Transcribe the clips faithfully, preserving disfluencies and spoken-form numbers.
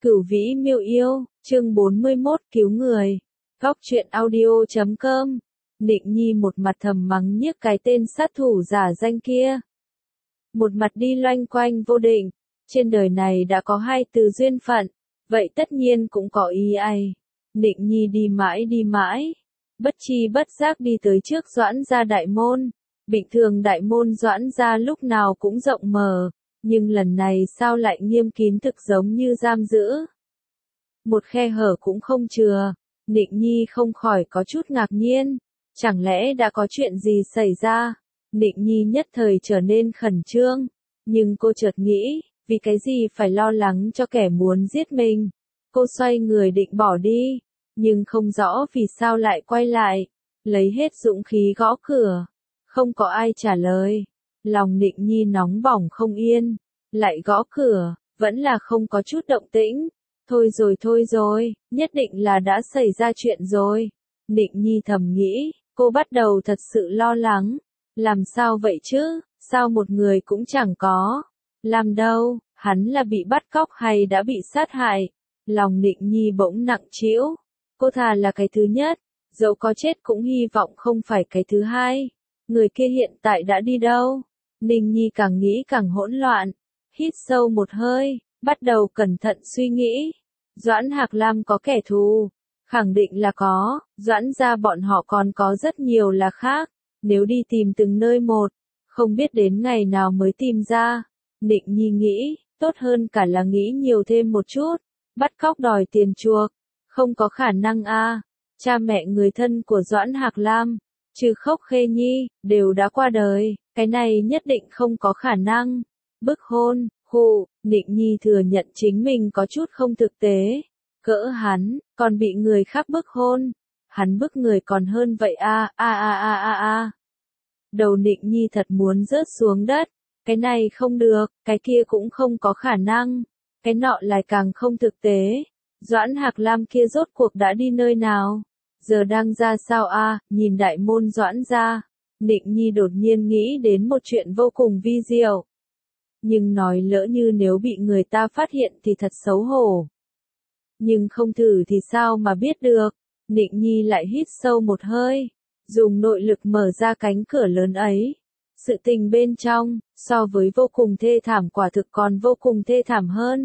Cửu vĩ miêu yêu, chương bốn mươi mốt cứu người. Góc truyện audio chấm com. Nịnh Nhi một mặt thầm mắng nhiếc cái tên sát thủ giả danh kia. Một mặt đi loanh quanh vô định. Trên đời này đã có hai từ duyên phận, vậy tất nhiên cũng có ý ai. Nịnh Nhi đi mãi đi mãi. Bất chi bất giác đi tới trước Doãn gia đại môn. Bình thường đại môn Doãn gia lúc nào cũng rộng mở. Nhưng lần này sao lại nghiêm kín thực giống như giam giữ. Một khe hở cũng không chừa, Nịnh Nhi không khỏi có chút ngạc nhiên, chẳng lẽ đã có chuyện gì xảy ra. Nịnh Nhi nhất thời trở nên khẩn trương, nhưng cô chợt nghĩ, vì cái gì phải lo lắng cho kẻ muốn giết mình. Cô xoay người định bỏ đi, nhưng không rõ vì sao lại quay lại, lấy hết dũng khí gõ cửa, không có ai trả lời. Lòng Nịnh Nhi nóng bỏng không yên, lại gõ cửa, vẫn là không có chút động tĩnh. Thôi rồi thôi rồi, nhất định là đã xảy ra chuyện rồi. Nịnh Nhi thầm nghĩ, cô bắt đầu thật sự lo lắng. Làm sao vậy chứ, sao một người cũng chẳng có. Làm đâu, hắn là bị bắt cóc hay đã bị sát hại. Lòng Nịnh Nhi bỗng nặng trĩu. Cô thà là cái thứ nhất, dẫu có chết cũng hy vọng không phải cái thứ hai. Người kia hiện tại đã đi đâu? Ninh Nhi càng nghĩ càng hỗn loạn, hít sâu một hơi, bắt đầu cẩn thận suy nghĩ. Doãn Hạc Lam có kẻ thù, khẳng định là có, Doãn gia bọn họ còn có rất nhiều là khác, nếu đi tìm từng nơi một, không biết đến ngày nào mới tìm ra. Nịnh Nhi nghĩ, tốt hơn cả là nghĩ nhiều thêm một chút, bắt cóc đòi tiền chuộc, không có khả năng a. Cha mẹ người thân của Doãn Hạc Lam, trừ Khốc Khê Nhi, đều đã qua đời. Cái này nhất định không có khả năng. Bức hôn, hù, Nịnh Nhi thừa nhận chính mình có chút không thực tế. Cỡ hắn, còn bị người khác bức hôn. Hắn bức người còn hơn vậy a a a a a a. Đầu Nịnh Nhi thật muốn rớt xuống đất. Cái này không được, cái kia cũng không có khả năng. Cái nọ lại càng không thực tế. Doãn Hạc Lam kia rốt cuộc đã đi nơi nào? Giờ đang ra sao a? Nhìn đại môn Doãn gia. Nịnh Nhi đột nhiên nghĩ đến một chuyện vô cùng vi diệu. Nhưng nói lỡ như nếu bị người ta phát hiện thì thật xấu hổ. Nhưng không thử thì sao mà biết được. Nịnh Nhi lại hít sâu một hơi, dùng nội lực mở ra cánh cửa lớn ấy. Sự tình bên trong, so với vô cùng thê thảm quả thực còn vô cùng thê thảm hơn.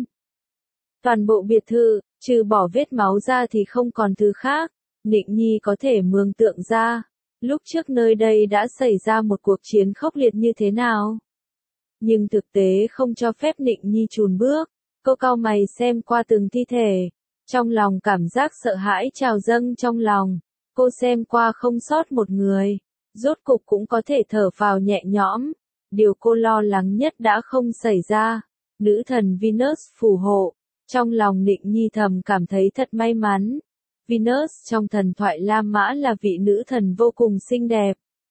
Toàn bộ biệt thự, trừ bỏ vết máu ra thì không còn thứ khác. Nịnh Nhi có thể mường tượng ra. Lúc trước nơi đây đã xảy ra một cuộc chiến khốc liệt như thế nào? Nhưng thực tế không cho phép Nịnh Nhi chùn bước. Cô cau mày xem qua từng thi thể. Trong lòng cảm giác sợ hãi trào dâng trong lòng. Cô xem qua không sót một người. Rốt cục cũng có thể thở phào nhẹ nhõm. Điều cô lo lắng nhất đã không xảy ra. Nữ thần Venus phù hộ. Trong lòng Nịnh Nhi thầm cảm thấy thật may mắn. Venus trong thần thoại La Mã là vị nữ thần vô cùng xinh đẹp.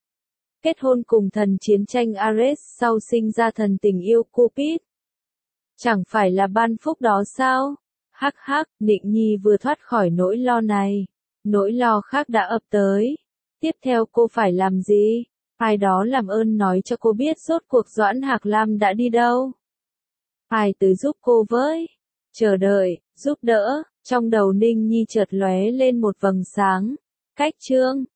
Kết hôn cùng thần chiến tranh Ares sau sinh ra thần tình yêu Cupid. Chẳng phải là ban phúc đó sao? Hắc hắc, Nịnh Nhi vừa thoát khỏi nỗi lo này. Nỗi lo khác đã ập tới. Tiếp theo cô phải làm gì? Ai đó làm ơn nói cho cô biết rốt cuộc Doãn Hạc Lam đã đi đâu. Ai tới giúp cô với? Chờ đợi, giúp đỡ. Trong đầu Ninh Nhi chợt lóe lên một vầng sáng. Cách chương,